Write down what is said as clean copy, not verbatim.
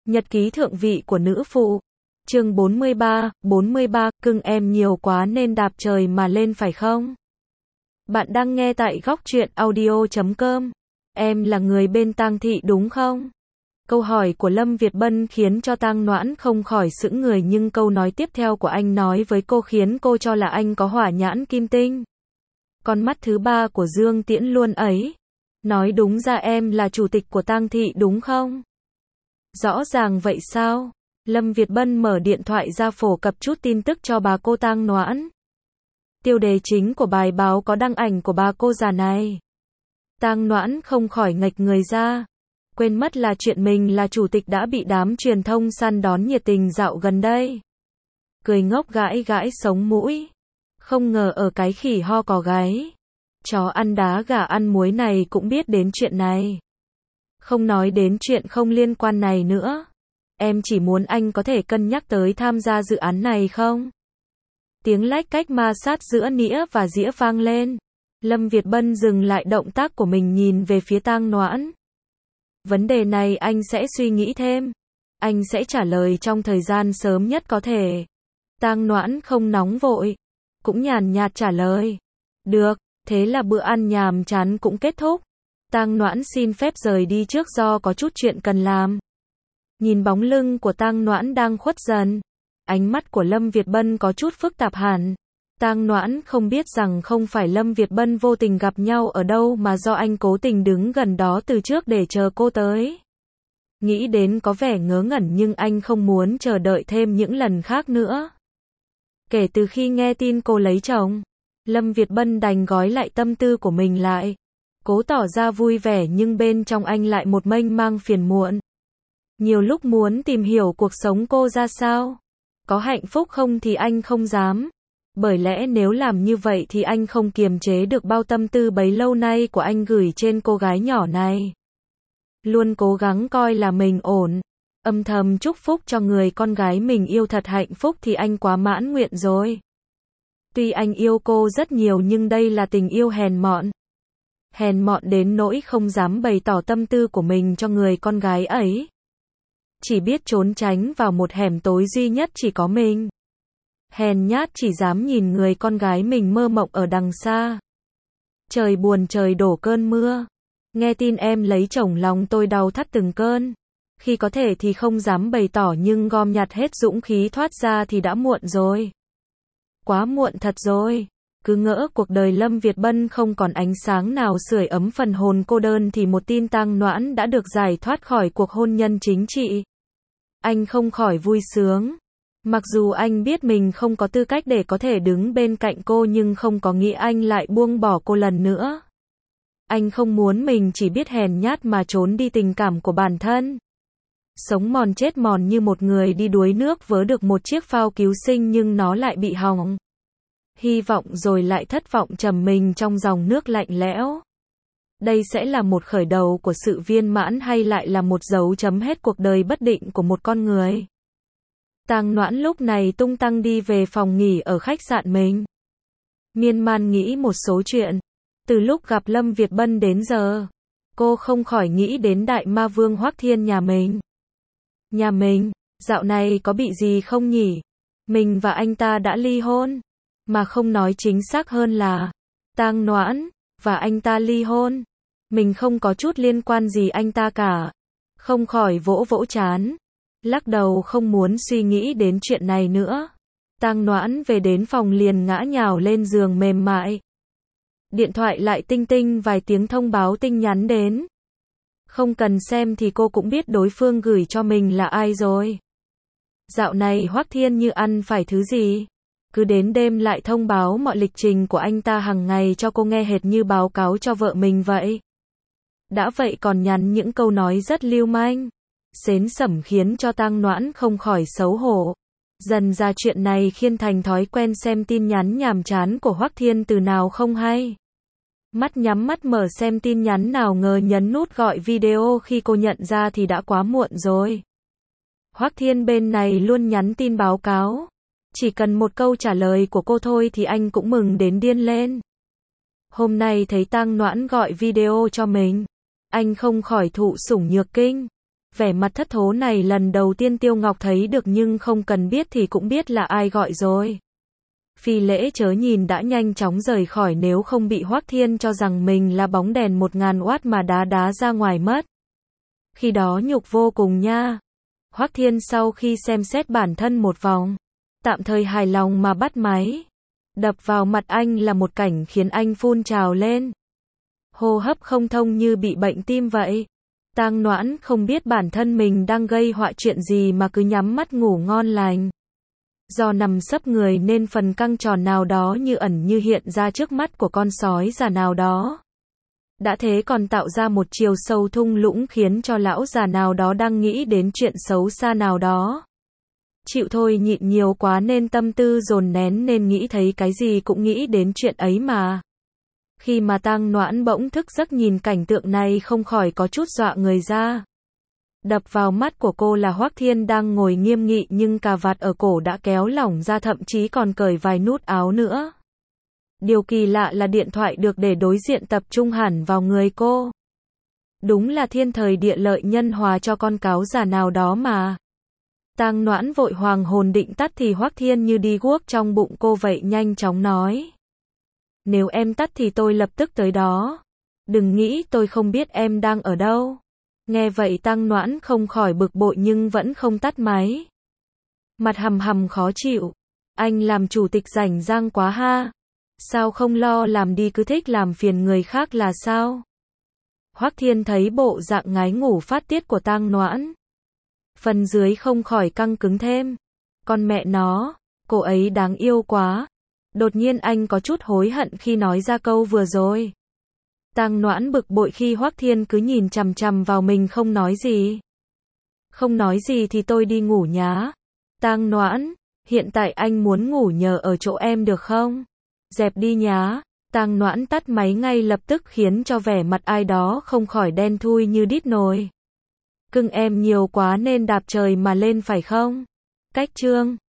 Nhật ký thượng vị của nữ phụ. Chương 43, cưng em nhiều quá nên đạp trời mà lên phải không? Bạn đang nghe tại góc truyện audio.com. Em là người bên Tang Thị đúng không? Câu hỏi của Lâm Việt Bân khiến cho Tang Noãn không khỏi sững người, nhưng câu nói tiếp theo của anh nói với cô khiến cô cho là anh có hỏa nhãn kim tinh. Con mắt thứ ba của Dương Tiễn luôn ấy. Nói đúng ra em là chủ tịch của Tang Thị đúng không? Rõ ràng vậy sao? Lâm Việt Bân mở điện thoại ra phổ cập chút tin tức cho bà cô Tang Noãn. Tiêu đề chính của bài báo có đăng ảnh của bà cô già này. Tang Noãn không khỏi nghệch người ra. Quên mất là chuyện mình là chủ tịch đã bị đám truyền thông săn đón nhiệt tình dạo gần đây. Cười ngốc gãi gãi sống mũi. Không ngờ ở cái khỉ ho cò gáy, chó ăn đá gà ăn muối này cũng biết đến chuyện này. Không nói đến chuyện không liên quan này nữa. Em chỉ muốn anh có thể cân nhắc tới tham gia dự án này không? Tiếng lách cách ma sát giữa nĩa và dĩa vang lên. Lâm Việt Bân dừng lại động tác của mình, nhìn về phía Tang Noãn. Vấn đề này anh sẽ suy nghĩ thêm. Anh sẽ trả lời trong thời gian sớm nhất có thể. Tang Noãn không nóng vội, cũng nhàn nhạt trả lời. Được, thế là bữa ăn nhàm chán cũng kết thúc. Tang Noãn xin phép rời đi trước do có chút chuyện cần làm. Nhìn bóng lưng của Tang Noãn đang khuất dần, ánh mắt của Lâm Việt Bân có chút phức tạp hẳn. Tang Noãn không biết rằng không phải Lâm Việt Bân vô tình gặp nhau ở đâu mà do anh cố tình đứng gần đó từ trước để chờ cô tới. Nghĩ đến có vẻ ngớ ngẩn, nhưng anh không muốn chờ đợi thêm những lần khác nữa. Kể từ khi nghe tin cô lấy chồng, Lâm Việt Bân đành gói lại tâm tư của mình lại. Cố tỏ ra vui vẻ nhưng bên trong anh lại một mênh mang phiền muộn. Nhiều lúc muốn tìm hiểu cuộc sống cô ra sao. Có hạnh phúc không thì anh không dám. Bởi lẽ nếu làm như vậy thì anh không kiềm chế được bao tâm tư bấy lâu nay của anh gửi trên cô gái nhỏ này. Luôn cố gắng coi là mình ổn, âm thầm chúc phúc cho người con gái mình yêu thật hạnh phúc thì anh quá mãn nguyện rồi. Tuy anh yêu cô rất nhiều nhưng đây là tình yêu hèn mọn. Hèn mọn đến nỗi không dám bày tỏ tâm tư của mình cho người con gái ấy. Chỉ biết trốn tránh vào một hẻm tối duy nhất chỉ có mình. Hèn nhát chỉ dám nhìn người con gái mình mơ mộng ở đằng xa. Trời buồn trời đổ cơn mưa. Nghe tin em lấy chồng lòng tôi đau thắt từng cơn. Khi có thể thì không dám bày tỏ nhưng gom nhặt hết dũng khí thoát ra thì đã muộn rồi. Quá muộn thật rồi. Cứ ngỡ cuộc đời Lâm Việt Bân không còn ánh sáng nào sưởi ấm phần hồn cô đơn thì một tin Tang Noãn đã được giải thoát khỏi cuộc hôn nhân chính trị. Anh không khỏi vui sướng. Mặc dù anh biết mình không có tư cách để có thể đứng bên cạnh cô nhưng không có nghĩa anh lại buông bỏ cô lần nữa. Anh không muốn mình chỉ biết hèn nhát mà trốn đi tình cảm của bản thân. Sống mòn chết mòn như một người đi đuối nước vớ được một chiếc phao cứu sinh nhưng nó lại bị hỏng. Hy vọng rồi lại thất vọng trầm mình trong dòng nước lạnh lẽo. Đây sẽ là một khởi đầu của sự viên mãn hay lại là một dấu chấm hết cuộc đời bất định của một con người? Tang Noãn lúc này tung tăng đi về phòng nghỉ ở khách sạn mình. Miên man nghĩ một số chuyện. Từ lúc gặp Lâm Việt Bân đến giờ, cô không khỏi nghĩ đến đại ma vương Hoắc Thiên nhà mình. Nhà mình, dạo này có bị gì không nhỉ? Mình và anh ta đã ly hôn. Mà không nói chính xác hơn là Tang Noãn và anh ta ly hôn. Mình không có chút liên quan gì anh ta cả. Không khỏi vỗ vỗ trán, lắc đầu không muốn suy nghĩ đến chuyện này nữa. Tang Noãn về đến phòng liền ngã nhào lên giường mềm mại. Điện thoại lại tinh tinh vài tiếng thông báo tin nhắn đến. Không cần xem thì cô cũng biết đối phương gửi cho mình là ai rồi. Dạo này Hoắc Thiên như ăn phải thứ gì. Cứ đến đêm lại thông báo mọi lịch trình của anh ta hàng ngày cho cô nghe hệt như báo cáo cho vợ mình vậy. Đã vậy còn nhắn những câu nói rất lưu manh, xến xẩm khiến cho Tang Noãn không khỏi xấu hổ. Dần ra chuyện này khiến thành thói quen xem tin nhắn nhàm chán của Hoắc Thiên từ nào không hay. Mắt nhắm mắt mở xem tin nhắn nào ngờ nhấn nút gọi video khi cô nhận ra thì đã quá muộn rồi. Hoắc Thiên bên này luôn nhắn tin báo cáo. Chỉ cần một câu trả lời của cô thôi thì anh cũng mừng đến điên lên. Hôm nay thấy Tang Noãn gọi video cho mình, anh không khỏi thụ sủng nhược kinh. Vẻ mặt thất thố này lần đầu tiên Tiêu Ngọc thấy được nhưng không cần biết thì cũng biết là ai gọi rồi. Phi Lễ chớ nhìn đã nhanh chóng rời khỏi nếu không bị Hoắc Thiên cho rằng mình là bóng đèn 1000W mà đá ra ngoài mất. Khi đó nhục vô cùng nha. Hoắc Thiên sau khi xem xét bản thân một vòng, tạm thời hài lòng mà bắt máy. Đập vào mặt anh là một cảnh khiến anh phun trào lên. Hô hấp không thông như bị bệnh tim vậy. Tang Noãn không biết bản thân mình đang gây họa chuyện gì mà cứ nhắm mắt ngủ ngon lành. Do nằm sấp người nên phần căng tròn nào đó như ẩn như hiện ra trước mắt của con sói già nào đó. Đã thế còn tạo ra một chiều sâu thung lũng khiến cho lão già nào đó đang nghĩ đến chuyện xấu xa nào đó. Chịu thôi, nhịn nhiều quá nên tâm tư dồn nén nên nghĩ thấy cái gì cũng nghĩ đến chuyện ấy mà. Khi mà Tang Noãn bỗng thức giấc nhìn cảnh tượng này không khỏi có chút dọa người ra. Đập vào mắt của cô là Hoắc Thiên đang ngồi nghiêm nghị nhưng cà vạt ở cổ đã kéo lỏng ra, thậm chí còn cởi vài nút áo nữa. Điều kỳ lạ là điện thoại được để đối diện tập trung hẳn vào người cô. Đúng là thiên thời địa lợi nhân hòa cho con cáo già nào đó mà. Tang Noãn vội hoàng hồn định tắt thì Hoắc Thiên như đi guốc trong bụng cô vậy nhanh chóng nói. Nếu em tắt thì tôi lập tức tới đó. Đừng nghĩ tôi không biết em đang ở đâu. Nghe vậy Tang Noãn không khỏi bực bội nhưng vẫn không tắt máy. Mặt hầm khó chịu. Anh làm chủ tịch rảnh rang quá ha. Sao không lo làm đi cứ thích làm phiền người khác là sao? Hoắc Thiên thấy bộ dạng ngái ngủ phát tiết của Tang Noãn. Phần dưới không khỏi căng cứng thêm. Con mẹ nó, cô ấy đáng yêu quá. Đột nhiên anh có chút hối hận khi nói ra câu vừa rồi. Tang Noãn bực bội khi Hoắc Thiên cứ nhìn chằm chằm vào mình không nói gì. Không nói gì thì tôi đi ngủ nhá. Tang Noãn, hiện tại anh muốn ngủ nhờ ở chỗ em được không? Dẹp đi nhá. Tang Noãn tắt máy ngay lập tức khiến cho vẻ mặt ai đó không khỏi đen thui như đít nồi. Cưng em nhiều quá nên đạp trời mà lên phải không? Cách chương